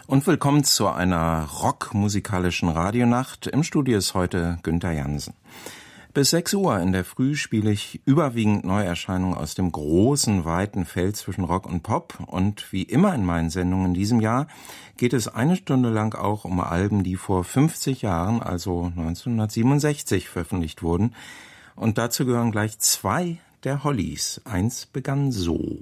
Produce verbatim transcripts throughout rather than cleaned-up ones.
Und willkommen zu einer rockmusikalischen Radionacht. Im Studio ist heute Günther Jansen. Bis sechs Uhr in der Früh spiele ich überwiegend Neuerscheinungen aus dem großen, weiten Feld zwischen Rock und Pop. Und wie immer in meinen Sendungen in diesem Jahr geht es eine Stunde lang auch um Alben, die vor fünfzig Jahren, also neunzehnhundertsiebenundsechzig, veröffentlicht wurden. Und dazu gehören gleich zwei der Hollies. Eins begann so.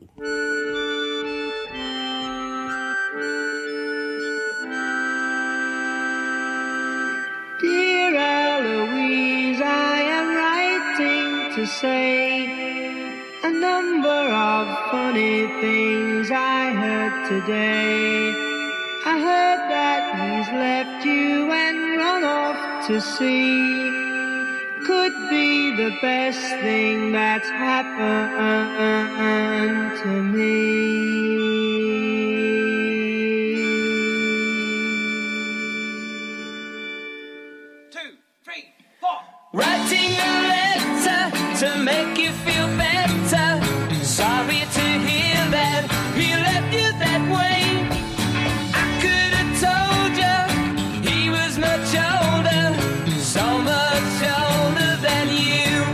To say a number of funny things I heard today. I heard that he's left you and run off to sea. Could be the best thing that's happened to me. Two, three, four. Writing a letter to make you feel better. Sorry to hear that he left you that way. I could have told you he was much older, so much older than you.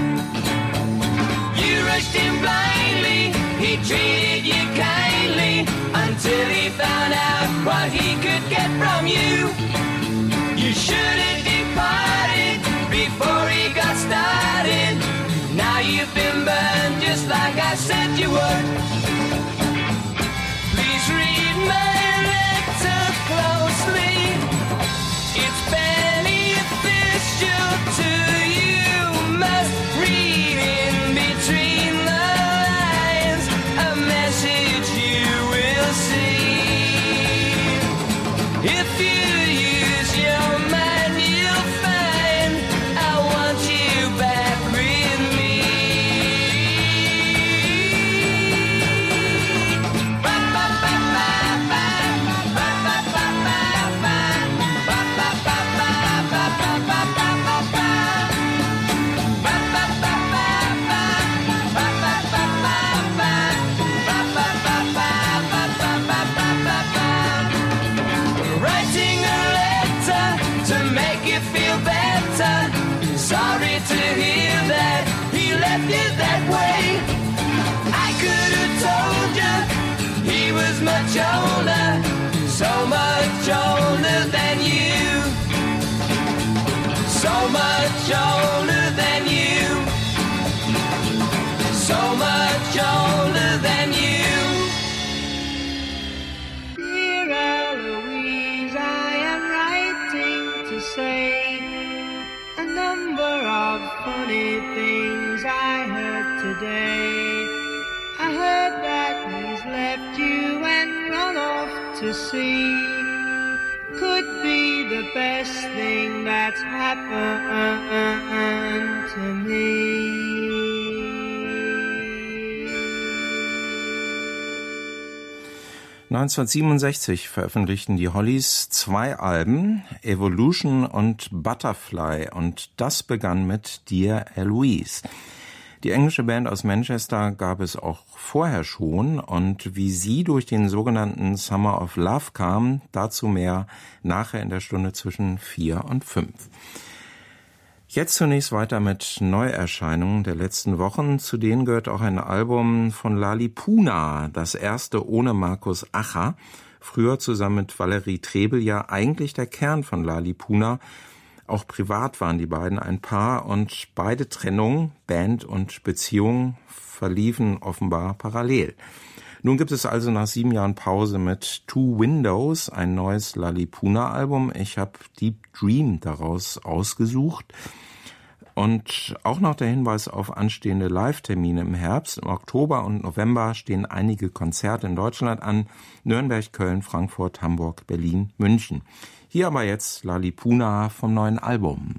You rushed him blindly, he treated you kindly, until he found out what he could get from you. You should have departed before he got started. Now you've been burned just like I said you would. Please read my letter closely. It's beneficial to you. Must read in between the lines a message you will see. If you use your mind, you'll find I want you back with me. Writing a letter to make you feel better. Sorry to hear that he left you that way. I could have told you he was much older, so much older than you. So much older than you. So much older than you. Dear Eloise, I am writing to say a number of funny things I heard today. I heard that he's left you and run off to sea. Could be the best thing that's happened to me. neunzehnhundertsiebenundsechzig veröffentlichten die Hollies zwei Alben, Evolution und Butterfly, und das begann mit Dear Eloise. Die englische Band aus Manchester gab es auch vorher schon, und wie sie durch den sogenannten Summer of Love kam, dazu mehr nachher in der Stunde zwischen vier und fünf. Jetzt zunächst weiter mit Neuerscheinungen der letzten Wochen. Zu denen gehört auch ein Album von Lalipuna, das erste ohne Markus Acher. Früher zusammen mit Valerie Trebel ja eigentlich der Kern von Lalipuna. Auch privat waren die beiden ein Paar, und beide Trennungen, Band und Beziehung, verliefen offenbar parallel. Nun gibt es also nach sieben Jahren Pause mit Two Windows ein neues Lalipuna-Album. Ich habe Deep Dream daraus ausgesucht. Und auch noch der Hinweis auf anstehende Live-Termine im Herbst. Im Oktober und November stehen einige Konzerte in Deutschland an. Nürnberg, Köln, Frankfurt, Hamburg, Berlin, München. Hier aber jetzt Lalipuna vom neuen Album.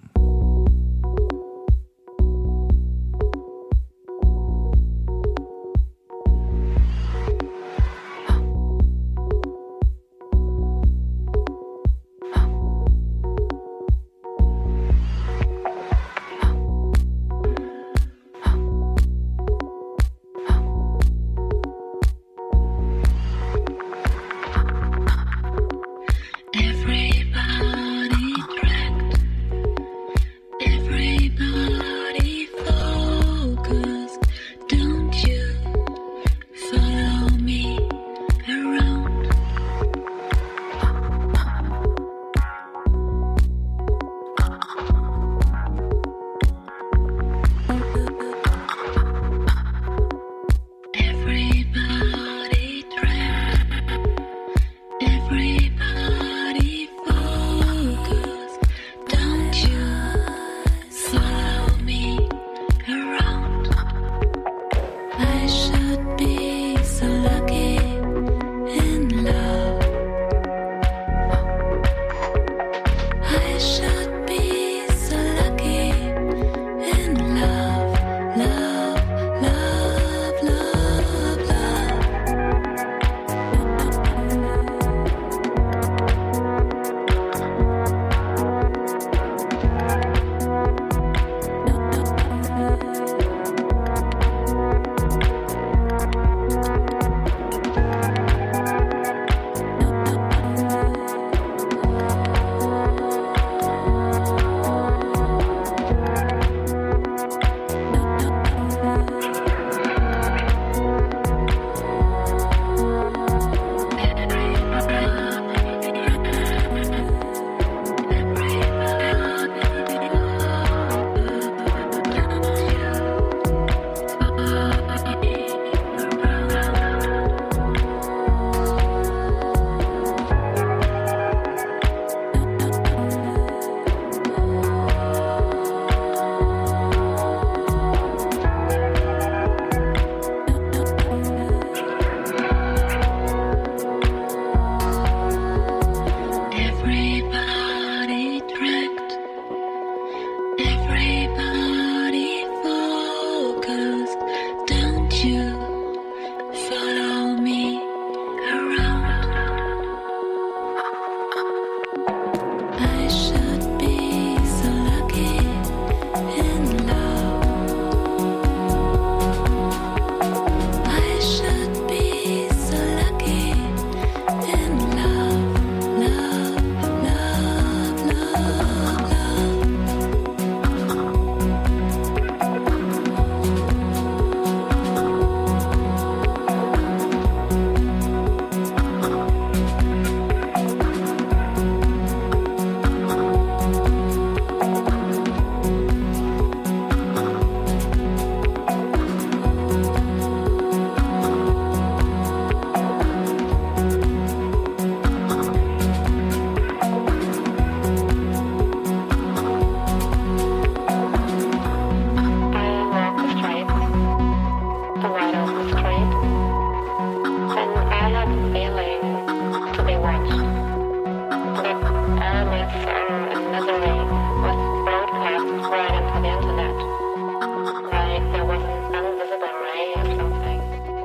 violent feeling to be watched. The elements and misery was broadcast right into the internet, like there was an invisible ray or something.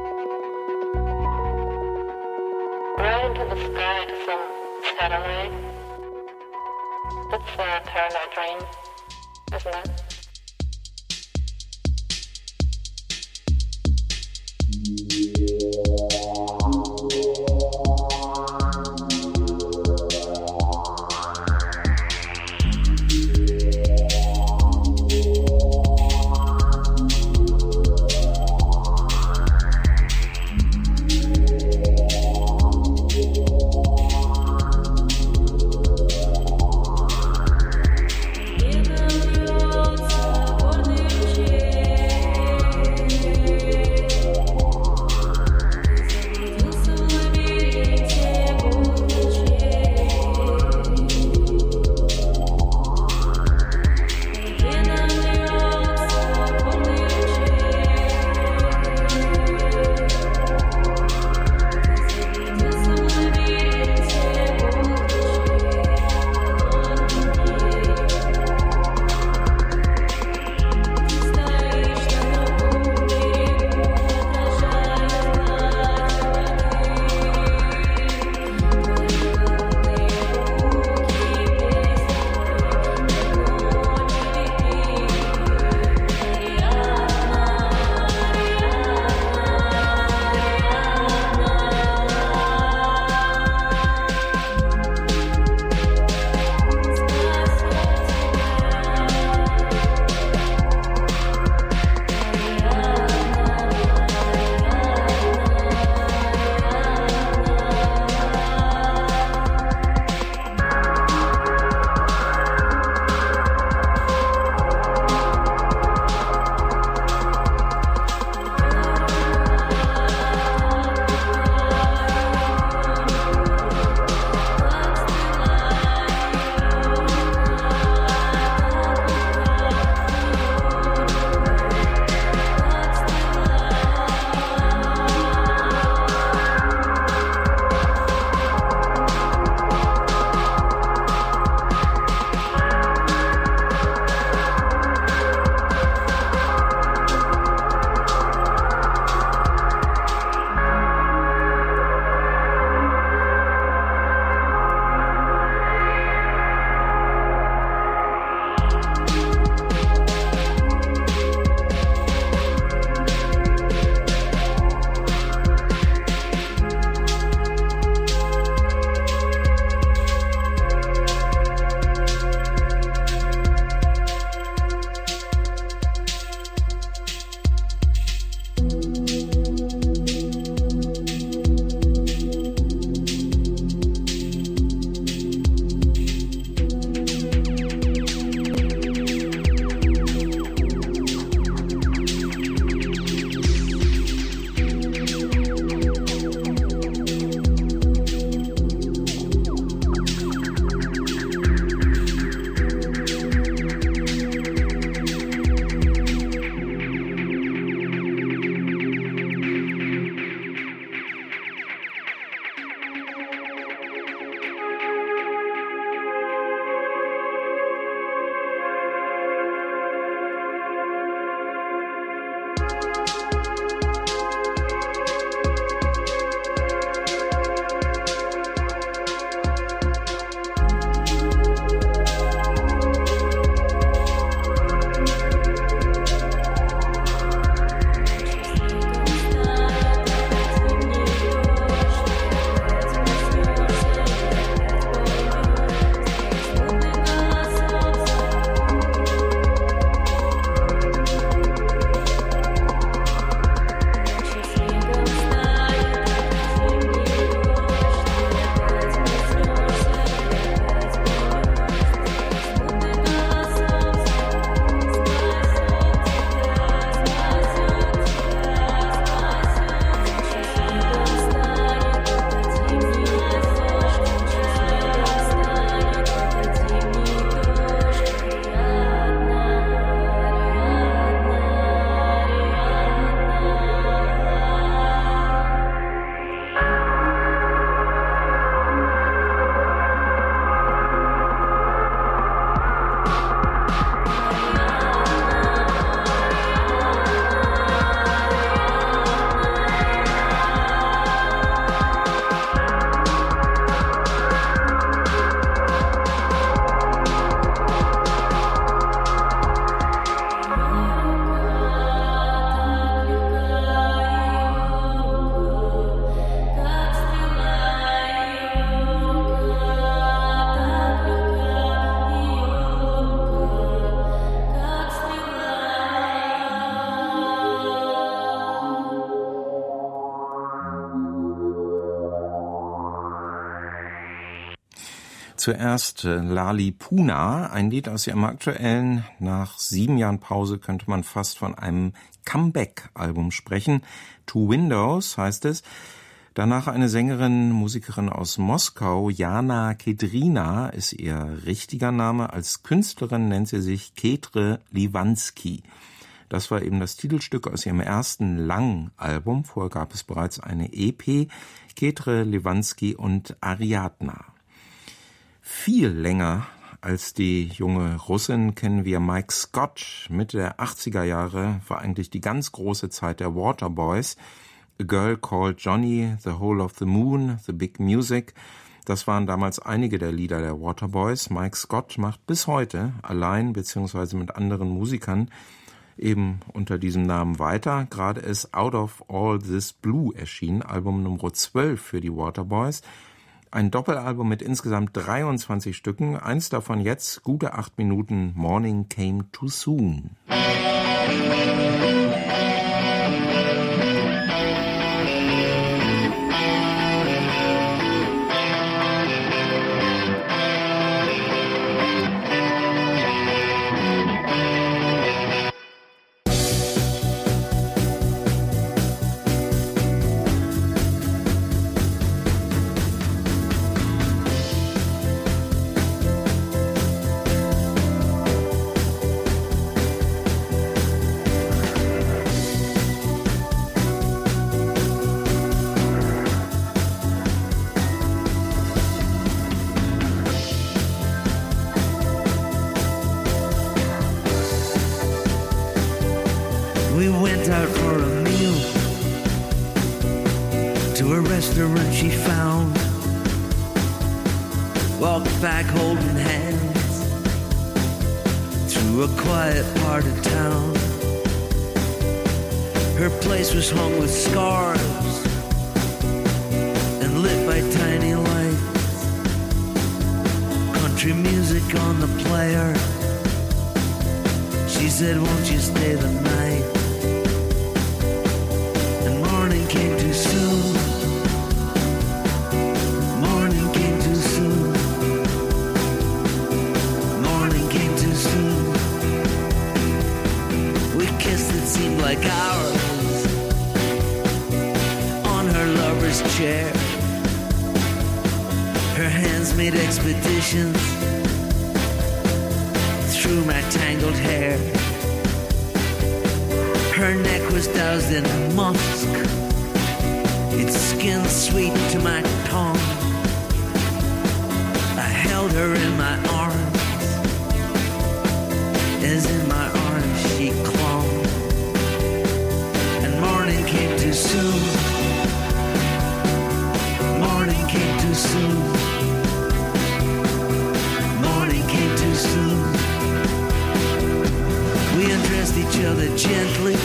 Right into the sky to some satellite. That's a paranoid dream, isn't it? In the Zuerst äh, Lali Puna, ein Lied aus ihrem aktuellen, nach sieben Jahren Pause könnte man fast von einem Comeback-Album sprechen. Two Windows heißt es. Danach eine Sängerin, Musikerin aus Moskau, Jana Kedrina ist ihr richtiger Name. Als Künstlerin nennt sie sich Ketre Liwanski. Das war eben das Titelstück aus ihrem ersten Lang-Album. Vorher gab es bereits eine E P, Ketre Liwanski und Ariadna. Viel länger als die junge Russin kennen wir Mike Scott. Mitte der achtziger Jahre war eigentlich die ganz große Zeit der Waterboys. A Girl Called Johnny, The Whole of the Moon, The Big Music. Das waren damals einige der Lieder der Waterboys. Mike Scott macht bis heute allein bzw. mit anderen Musikern eben unter diesem Namen weiter. Gerade ist Out of All This Blue erschienen, Album Nummer zwölf für die Waterboys. Ein Doppelalbum mit insgesamt dreiundzwanzig Stücken. Eins davon jetzt, gute acht Minuten, Morning Came Too Soon. We went out for a meal to a restaurant she found. Walked back holding hands through a quiet part of town. Her place was hung with scarves and lit by tiny lights. Country music on the player. She said, won't you stay the night? Morning came too soon. Morning came too soon. Morning came too soon. We kissed, it seemed like hours, on her lover's chair. Her hands made expeditions through my tangled hair. Her neck was doused in musk, its skin sweet to my tongue. I held her in my arms, as in my arms she clung. And morning came too soon. Morning came too soon. Morning came too soon. We undressed each other gently,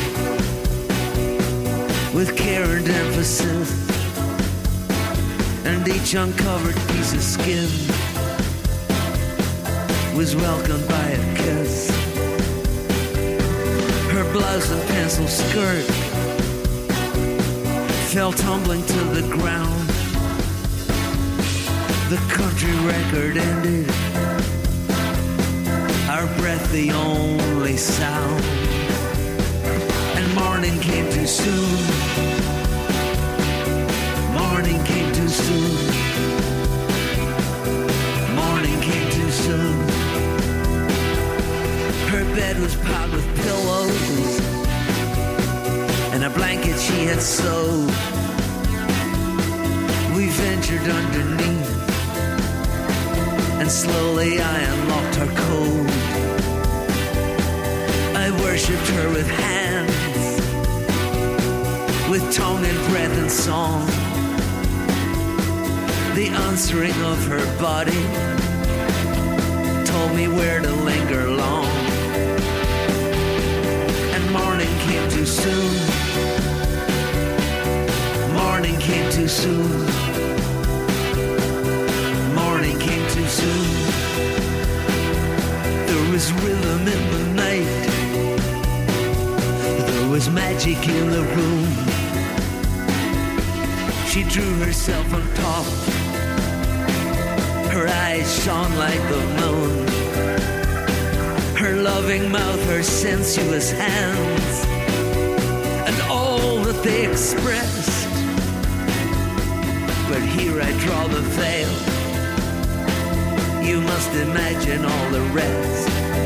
with care and emphasis, and each uncovered piece of skin was welcomed by a kiss. Her blouse and pencil skirt fell tumbling to the ground. The country record ended, our breath the only sound. And morning came too soon. Morning came too soon. Morning came too soon. Her bed was piled with pillows and a blanket she had sewed. We ventured underneath, and slowly I unlocked her code. I worshipped her with hands, with tongue and breath and song. The answering of her body told me where to linger long. And morning came too soon. Morning came too soon. Morning came too soon. There was rhythm in the night. There was magic in the room. She drew herself on top. Her eyes eyes shone like the moon. Her loving mouth, her sensuous hands, and all that they expressed. But here I draw the veil. You must imagine all the rest.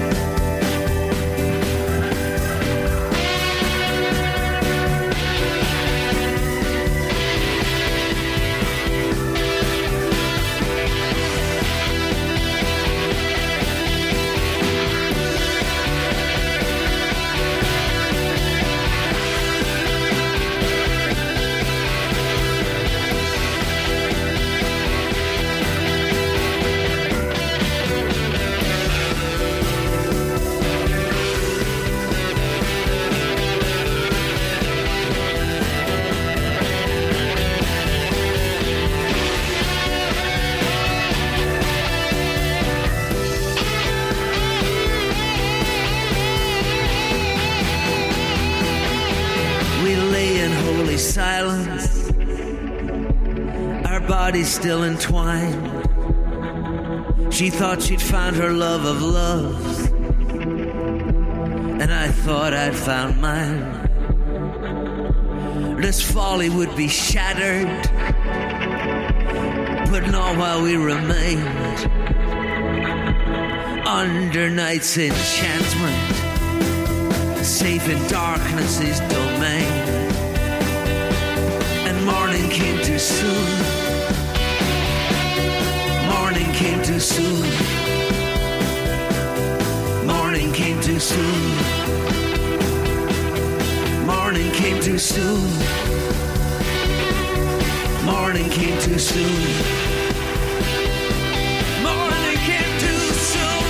Silence, our bodies still entwined. She thought she'd found her love of loves, and I thought I'd found mine. This folly would be shattered, but not while we remained under night's enchantment, safe in darkness's domain. Morning came too soon. Morning came too soon. Morning came too soon. Morning came too soon. Morning came too soon. Morning came too soon.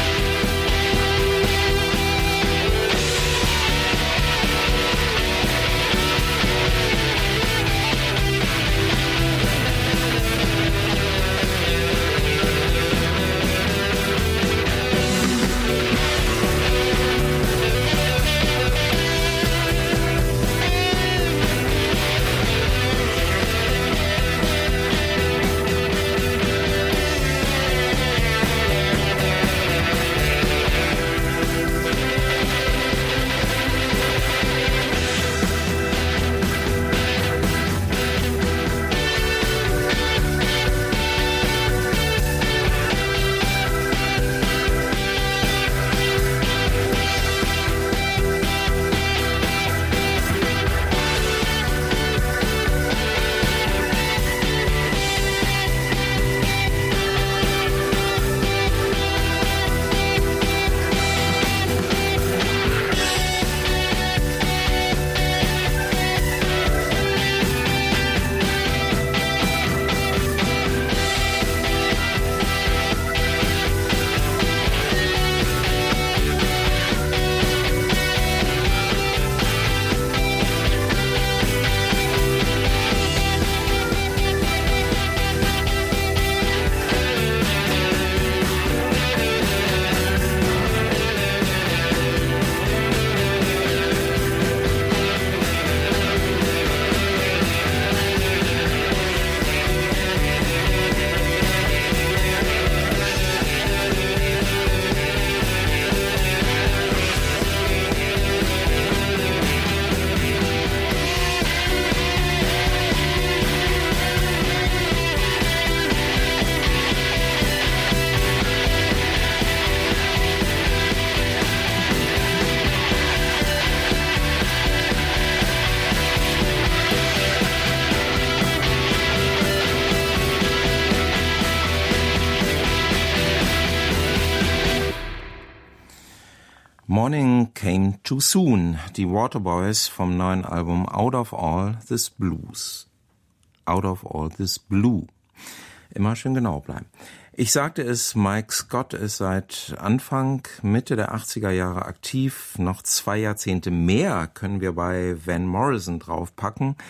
Morning Came Too Soon, die Waterboys vom neuen Album Out of All This Blues. Out of All This Blue. Immer schön genau bleiben. Ich sagte es, Mike Scott ist seit Anfang, Mitte der achtziger Jahre aktiv. Noch zwei Jahrzehnte mehr können wir bei Van Morrison draufpacken.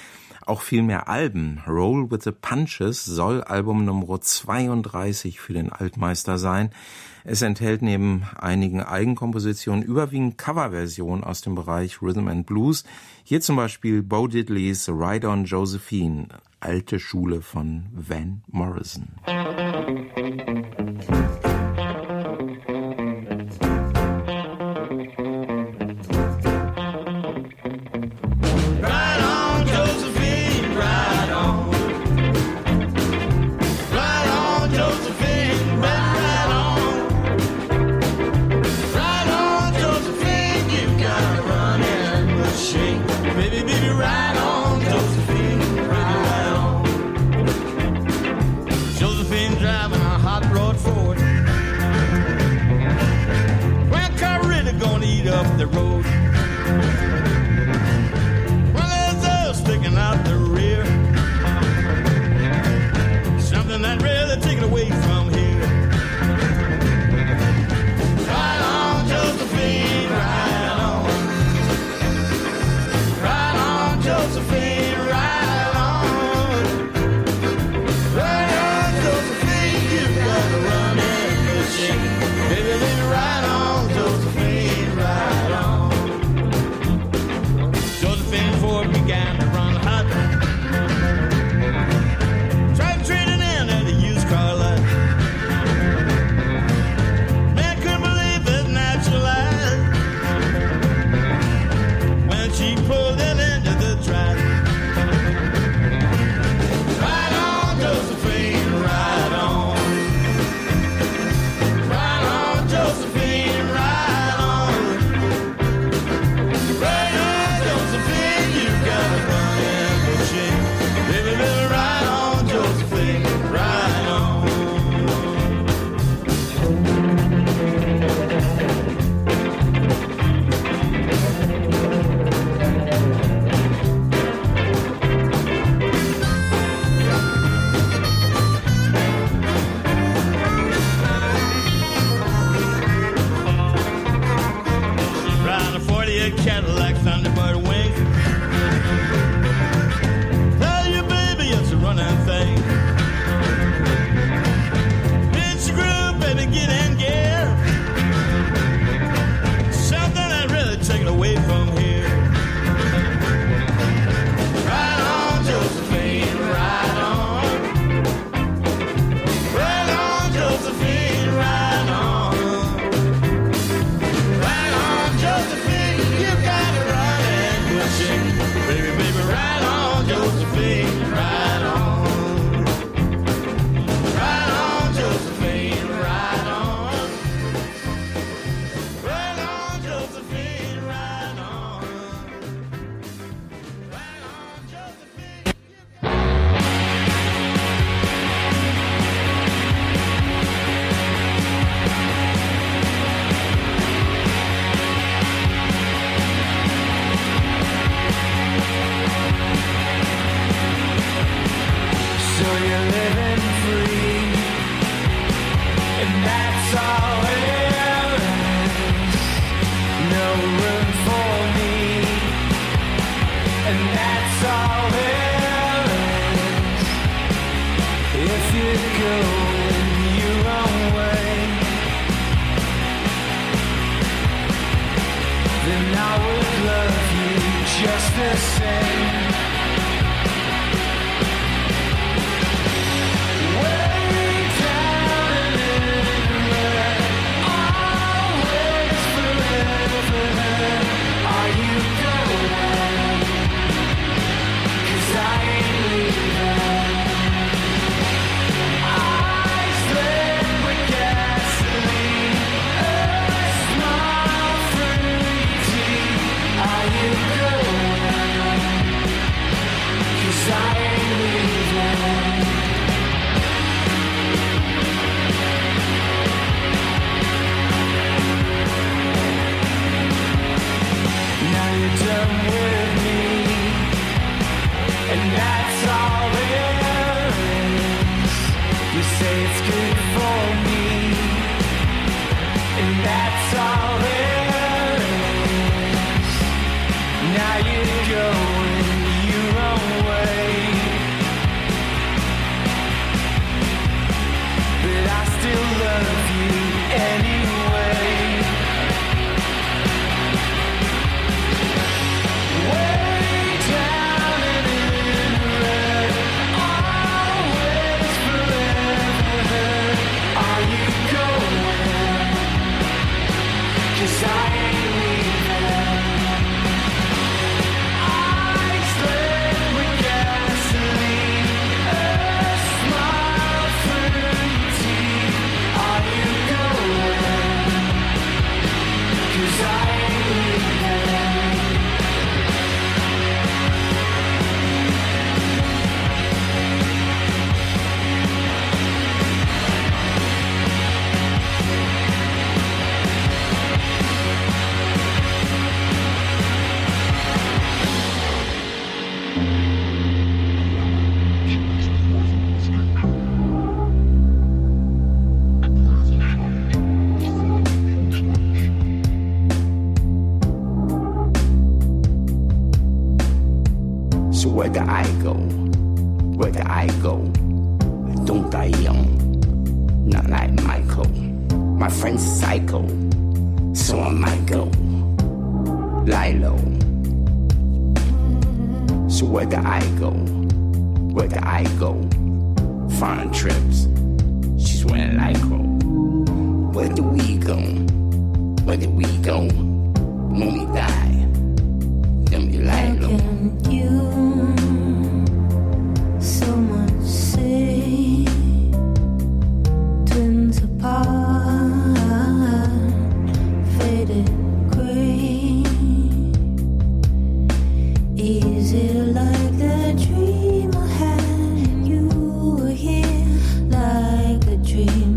auch viel mehr Alben. Roll with the Punches soll Album Nummer zweiunddreißig für den Altmeister sein. Es enthält neben einigen Eigenkompositionen überwiegend Coverversionen aus dem Bereich Rhythm and Blues. Hier zum Beispiel Bo Diddleys Ride on Josephine, alte Schule von Van Morrison. Up the road. Well, there's us sticking out the rear. Something that really taken away from here. Right on, Josephine, right on. Right on, Josephine, right on. Right on, Josephine, you got a running machine. Baby, baby, right on, Josephine. Began to run hot. Tried trading in at a used car lot. Man couldn't believe it naturalized when she pulled it into the track. Right on, Josephine, right on. Right on, Josephine, right on. Right on, Josephine, you got a running machine. Baby, baby, right on, Josephine, right on. Riding a forty-eight Cadillac Thunderbird wing. Tell you, baby, it's a running thing. It's a groove, baby, get in gear. Something that really taken away from here. Right on, Josephine, right on. Right on, Josephine, right on. Right on, Josephine, you got a running machine. Baby, baby, right on, Josephine, right on. Right on, Josephine, right on. Right on, Josephine, right on. Right on, Josephine. So you're living free, and that's all there is. No room for me, and that's all there is. If you're going your own way, then I would love you just the same. Done with me, and that's all there is. You say it's good for me, and that's all there is. Now you're going your own way. do I go? Where do I go? Don't die young, not like Michael. My friend's psycho, so I might go. Lie low. So where do I go? Where do I go? Foreign trips, she's wearing Lycra. Where do we go? Where do we go? When we die, then we lie low. How can you so much say twins apart, faded gray? Is it like the dream I had? You were here like a dream.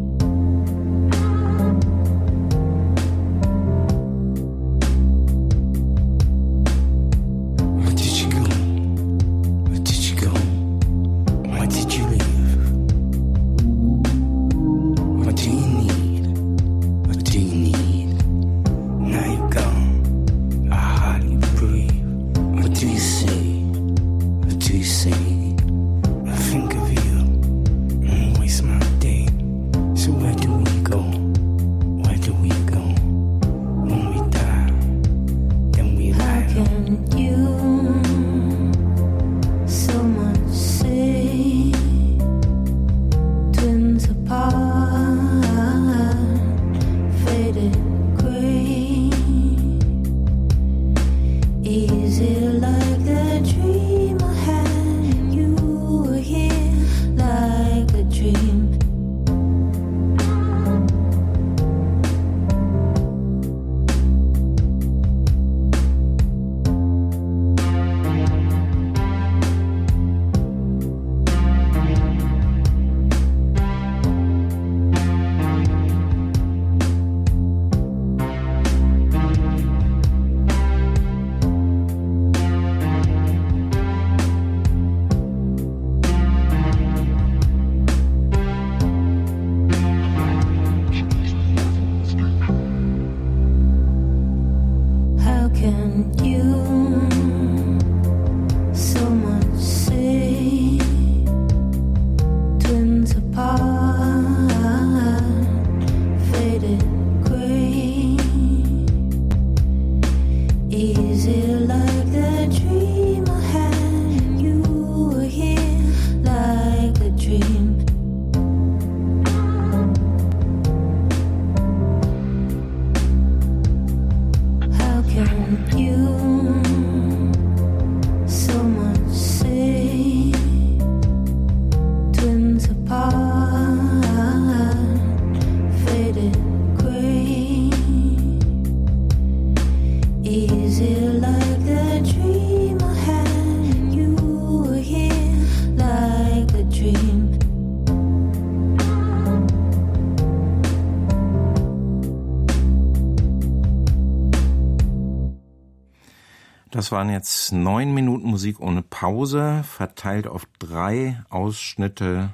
Das waren jetzt neun Minuten Musik ohne Pause, verteilt auf drei Ausschnitte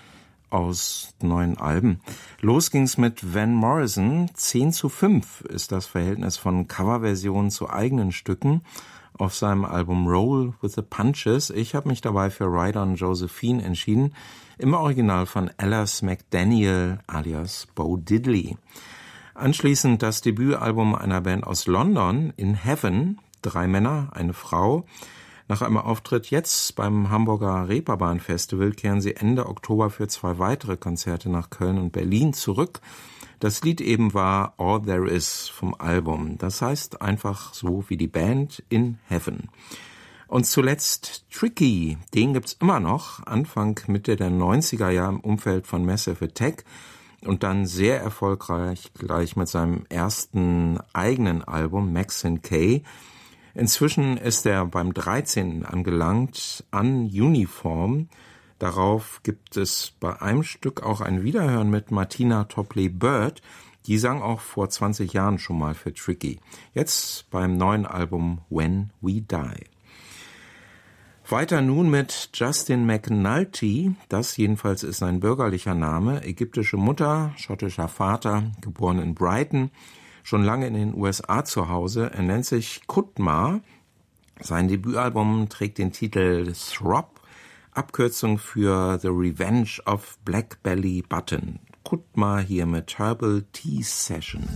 aus neuen Alben. Los ging's mit Van Morrison. zehn zu fünf ist das Verhältnis von Coverversionen zu eigenen Stücken auf seinem Album Roll with the Punches. Ich habe mich dabei für Ride on Josephine entschieden, im Original von Alice McDaniel alias Bo Diddley. Anschließend das Debütalbum einer Band aus London, In Heaven, drei Männer, eine Frau. Nach einem Auftritt jetzt beim Hamburger Reeperbahn Festival kehren sie Ende Oktober für zwei weitere Konzerte nach Köln und Berlin zurück. Das Lied eben war All There Is vom Album. Das heißt einfach so wie die Band, In Heaven. Und zuletzt Tricky, den gibt's immer noch, Anfang, Mitte der neunziger Jahre im Umfeld von Massive Attack und dann sehr erfolgreich gleich mit seinem ersten eigenen Album Maxine K. Inzwischen ist er beim dreizehnten angelangt, Ununiform. Darauf gibt es bei einem Stück auch ein Wiederhören mit Martina Topley-Bird. Die sang auch vor zwanzig Jahren schon mal für Tricky. Jetzt beim neuen Album When We Die. Weiter nun mit Justin McNulty. Das jedenfalls ist sein bürgerlicher Name. Ägyptische Mutter, schottischer Vater, geboren in Brighton. Schon lange in den U S A zu Hause. Er nennt sich Kutma Sein Debütalbum trägt den Titel Throb, Abkürzung für The Revenge of Black Belly Button. Guckt mal hier mit Herbal Tea Session.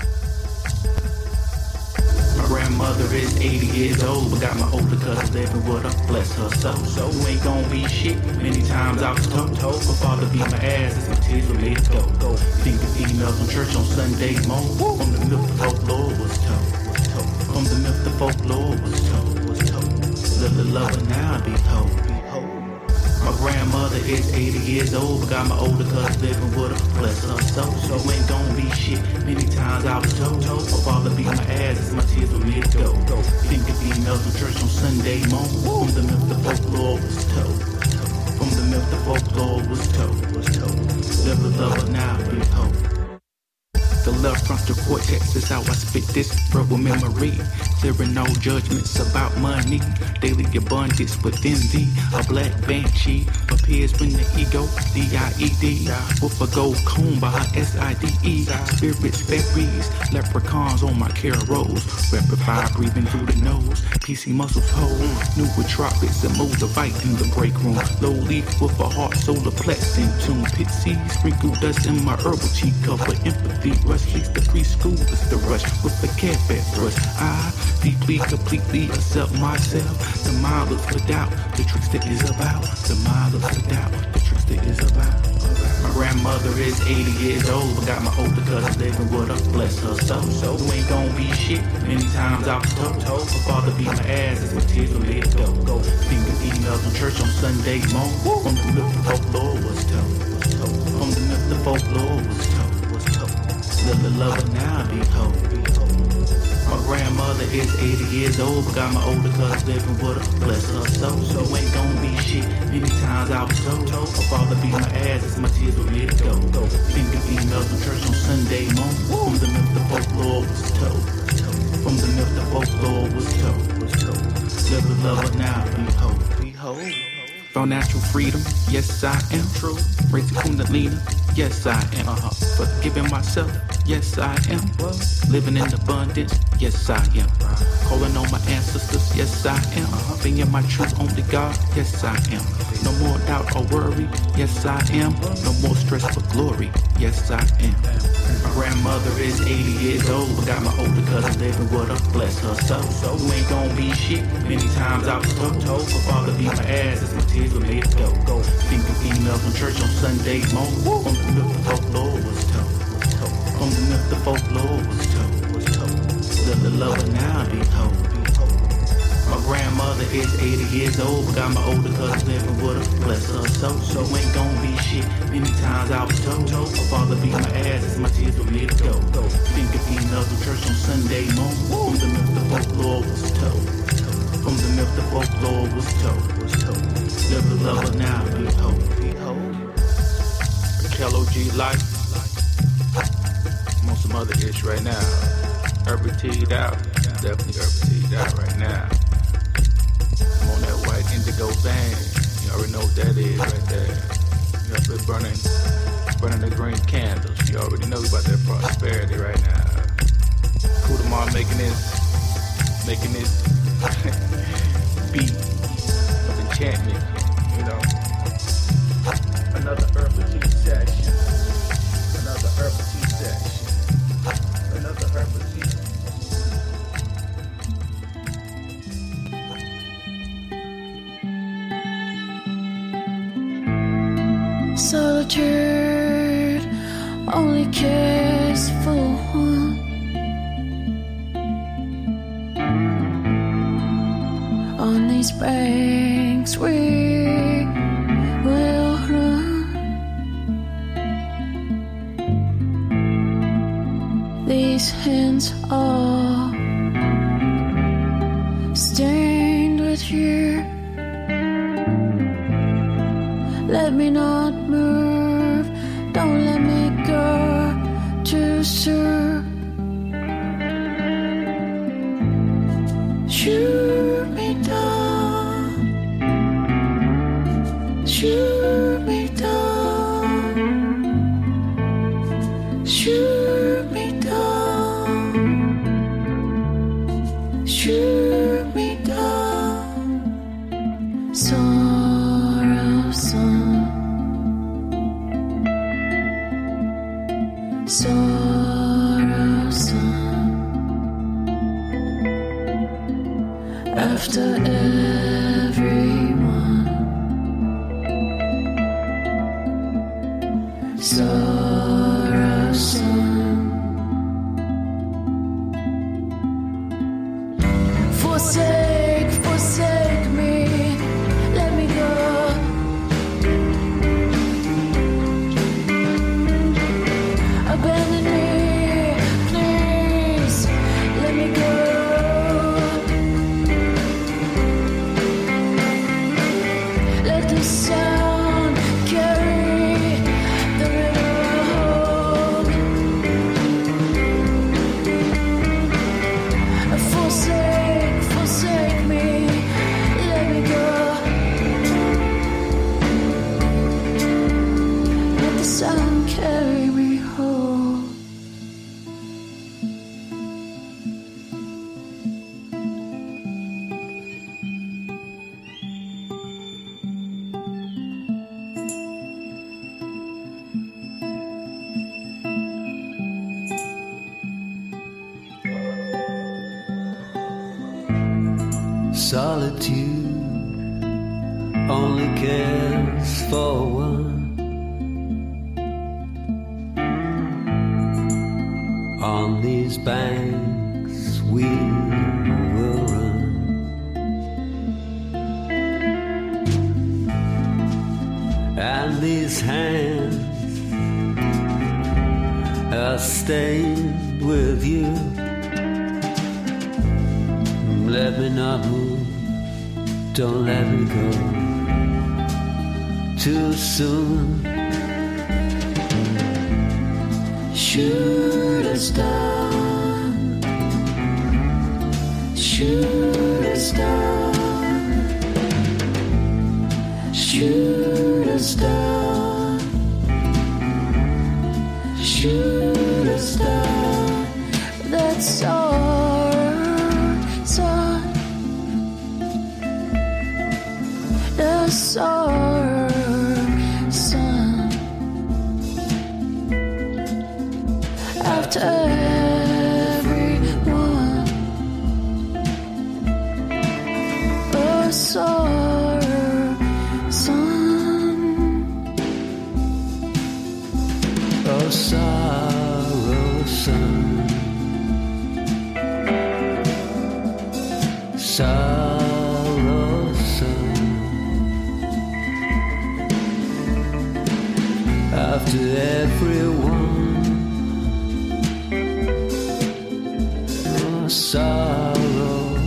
My grandmother is eighty years old, but got my older cousin living with her, bless her soul. So ain't gon' be shit, many times I was told. My father beat my ass, as my tears were let go. Go, think of females in church on Sunday morning. From the myth the folklore was told. From the myth the folklore was told. Was told. Little lover now behold. My grandmother is eighty years old, but got my older cousin living with her, bless her soul. So ain't gon' be shit, many times I was told. My father beat my ass as my tears were let go. Think of females in church on Sunday morning. From the myth the folklore was told. From the myth the folklore was told. Was told. Live a lover now behold. The left frontal cortex is how I spit this verbal memory. Clearing all judgments about money. Daily abundance within thee. A black banshee appears when the ego, D I E D. With a gold comb by her S I D E. Spirits, fairies, leprechauns on my carols. Rapid fire breathing through the nose. P C muscles hold. New with tropics and mold the fight in the break room. Lowly with a heart, solar plex in tune. Pit seeds, sprinkle dust in my herbal cheek cover. Empathy, rush leaks the preschool is the rush with the cat back thrust. I deeply, completely accept myself. The mind looks for doubt, the trickster is about. The mind looks for doubt, the trickster is about. My grandmother is eighty years old, but got my older cousin living with her, bless her soul. So you ain't gon' be shit, many times I was told. My father beat my ass as my tears were let go. Go, finger emails in church on Sunday morning. From the myth the folklore was told. From the myth the folklore was told. Little lover now behold. My grandmother is eighty years old, but got my older cousin living with her, bless her soul. So ain't gon' be shit, many times I was told. My father beat my ass as my tears were let go. Finger emails in church on Sunday morning. From the myth the folklore was told. From the myth the folklore was told. Little lover now behold. Behold. Found natural freedom, yes I am true. Raising Kundalini, yes I am. Uh-huh. Forgiving myself, yes I am. Living in abundance, yes I am. Calling on my ancestors, yes I am. Uh-huh. Being my true only God, yes I am. No more doubt or worry, yes I am. No more stress for glory, yes I am. My grandmother is eighty years old, but got my older cousin living with her, bless her soul. So you ain't gon' be shit, many times I was told. My father beat my ass as my tears were let go. Go, think of emails in church on Sunday morning. From the myth the folklore was told. From the myth the folklore was told. Little lover now behold. My grandmother is eighty years old, but got my older cousin living with her, bless her soul. So ain't gon' be shit, many times I was told. My father beat my ass as my tears were let go. Think of emails in church on Sunday morning. From the myth the folklore was told. From the myth the folklore was told. Little lover now behold. Behold. Kello G Life. I'm on some other ish right now. Herbal teed out. Definitely herbal teed out right now. I'm on that white indigo van. You already know what that is right there. You up there burning, burning the green candles. You already know about that prosperity right now. Kudamar making this, making this beat of enchantment. You know, another herbal tea session. Another herbal tea session. Another herbal tea. Solitude only cares for one. On these banks we will run. These hands are stained with you. Let me not move, don't let me go too soon. Shoot me down, shoot me down, shoot me down, shoot me down. sorrow song. After everyone, sorrow song. Forsake, forsake me, let me go. Abandon me, please, let me go. Let the sound carry the river home. Forsake, forsake me, let me go. Let the sound carry me home. Solitude only cares for one. On these banks we will run. And these hands are stained with you. Let me not move, don't let me go too soon. Shoot a star, shoot a star, shoot a star, shoot a star. That's our sun. That's our sun. After everyone, a sorrow sun. A sorrow sun. Sorrow sun. After everyone, oh, sorrow.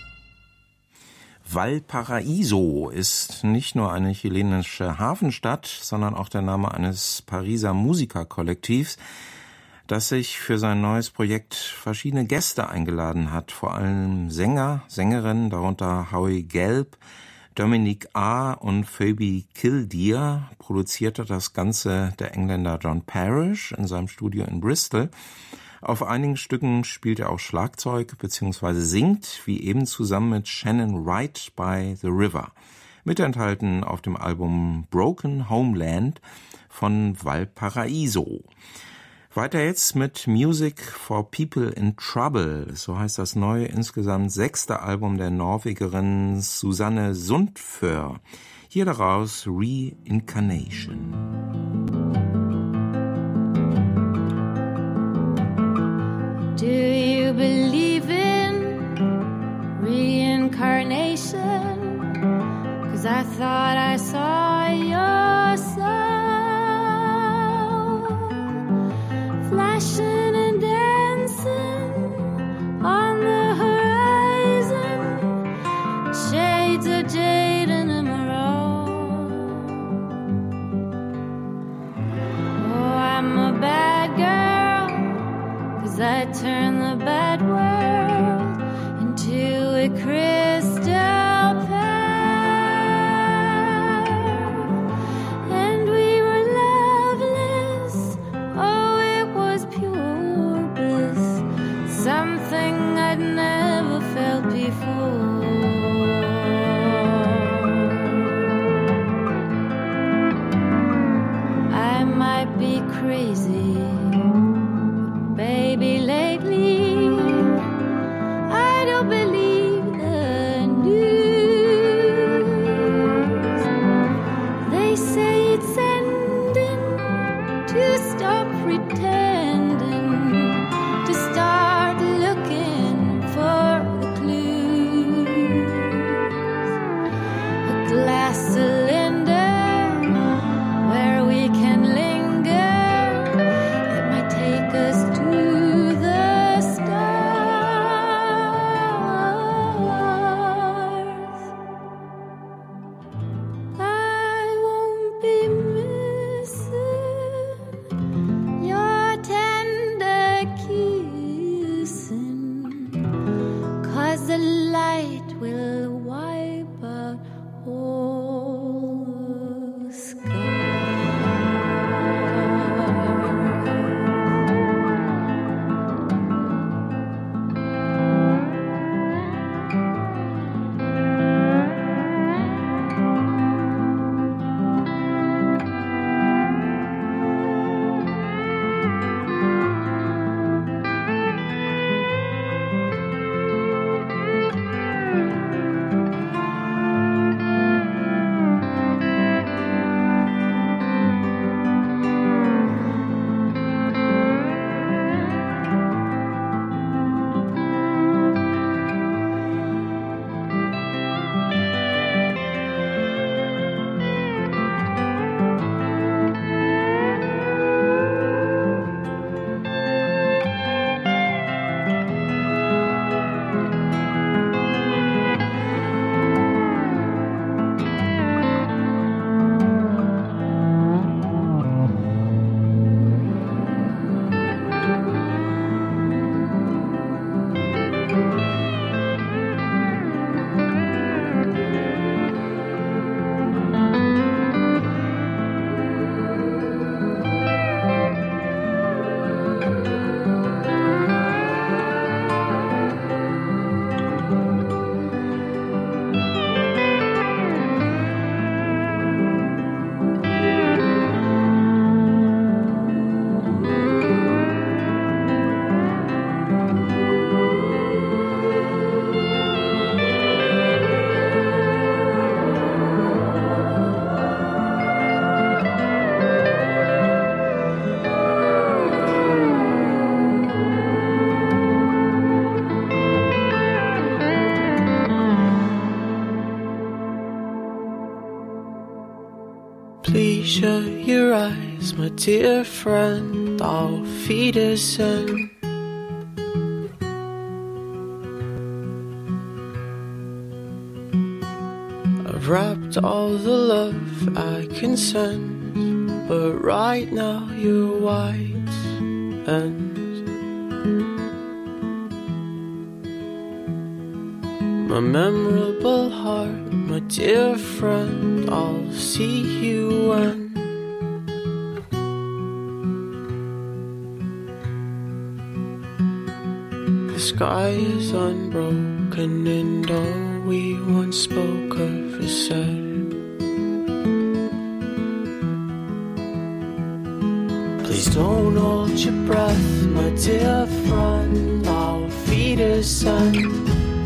Valparaiso ist nicht nur eine chilenische Hafenstadt, sondern auch der Name eines Pariser Musikerkollektivs, das sich für sein neues Projekt verschiedene Gäste eingeladen hat, vor allem Sänger, Sängerinnen, darunter Howie Gelb, Dominique A. und Phoebe Killdeer. Produzierte das Ganze der Engländer John Parrish in seinem Studio in Bristol. Auf einigen Stücken spielt er auch Schlagzeug bzw. singt, wie eben zusammen mit Shannon Wright bei The River. Mit enthalten auf dem Album Broken Homeland von Valparaiso. Weiter jetzt mit Music for People in Trouble, so heißt das neue, insgesamt sechste Album der Norwegerin Susanne Sundfør. Hier daraus Reincarnation. Do you believe in reincarnation? 'Cause I thought I saw your soul flashing and dancing on the horizon, shades of jade and emerald. Oh, I'm a bad girl, 'cause I turn the bad world into a crystal pearl. And we were loveless, oh, it was pure bliss, something I'd never felt before. I might be crazy, baby, lately I don't believe the news. They say it's ending, to stop pretending, to start looking for the clues. A glass cylinder where we can linger, it might take us to the stars. I won't be missing your tender kissing, 'cause the light will wipe out all the scars. Please shut your eyes, my dear friend, I'll feed us in. I've wrapped all the love I can send, but right now your white ends. My memorable heart, my dear friend, I'll see you when the sky is unbroken and all we once spoke of is said. Please don't hold your breath, my dear friend, I'll feed us in.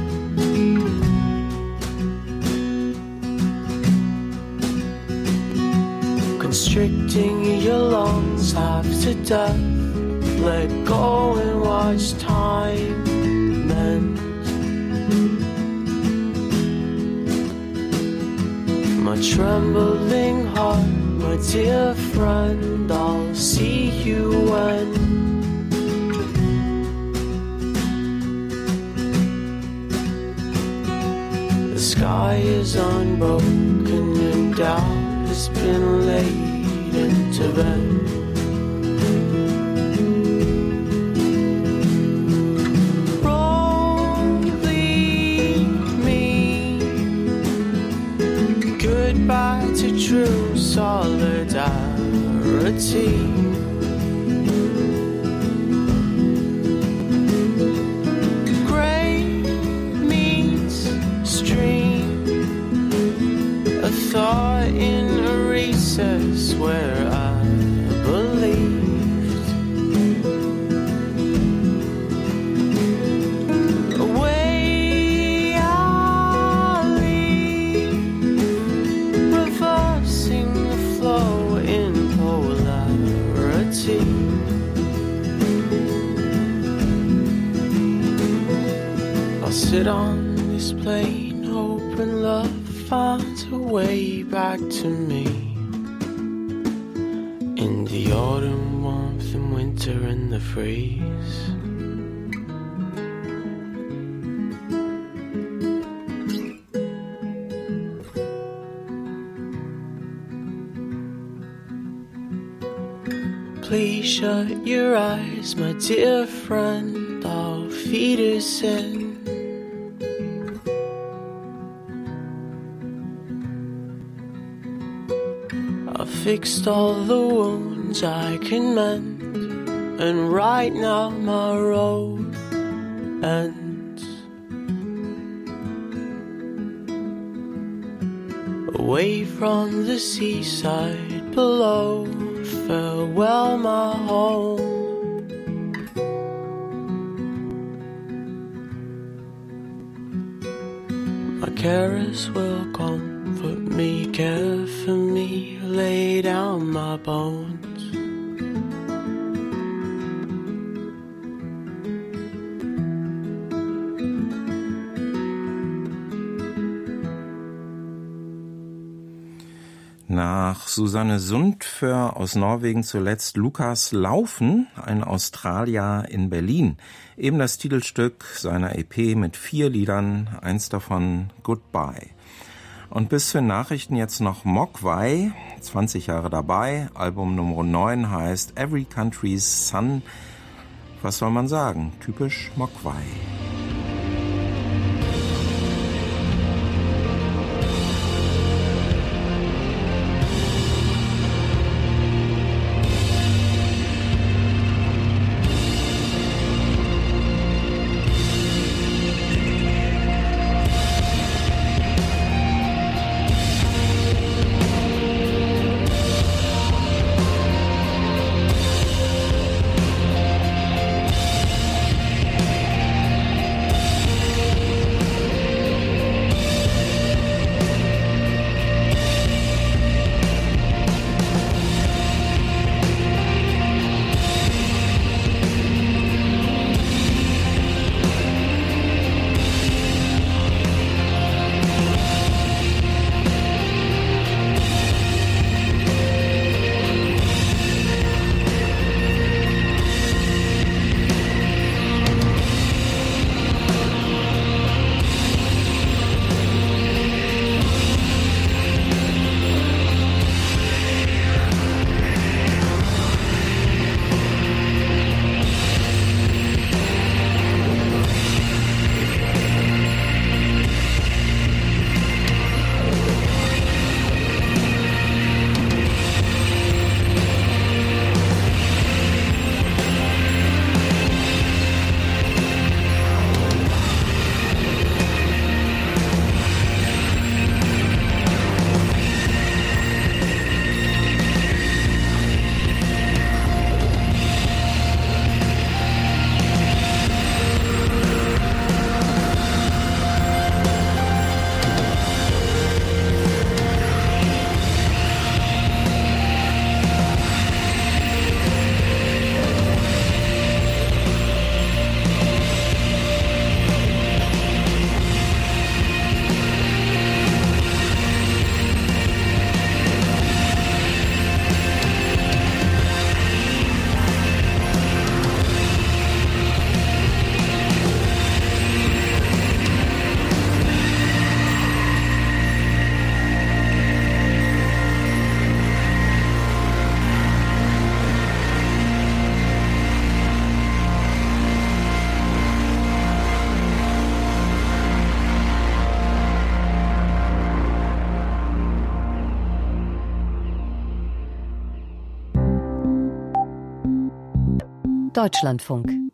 Constricting your lungs half to death. Let go and watch time mend. My trembling heart, my dear friend, I'll see you when the sky is unbroken and doubt has been laid into bed. Wrong, leave me. Goodbye to true solidarity. Gray meets stream, a thought in a recess where I believed sit on this plane, hoping love finds a way back to me. In the autumn warmth and winter in the freeze. Please shut your eyes, my dear friend, I'll feed us in. I've fixed all the wounds I can mend, and right now my road ends. Away from the seaside below, farewell my home. My carers will comfort me, care for me, lay down my bones. Nach Susanne Sundfør aus Norwegen zuletzt Lukas Laufen, ein Australier in Berlin. Eben das Titelstück seiner E P mit vier Liedern, eins davon Goodbye. Und bis zu den Nachrichten jetzt noch Mogwai, zwanzig Jahre dabei, Album Nummer neun heißt Every Country's Son. Was soll man sagen? Typisch Mogwai. Deutschlandfunk.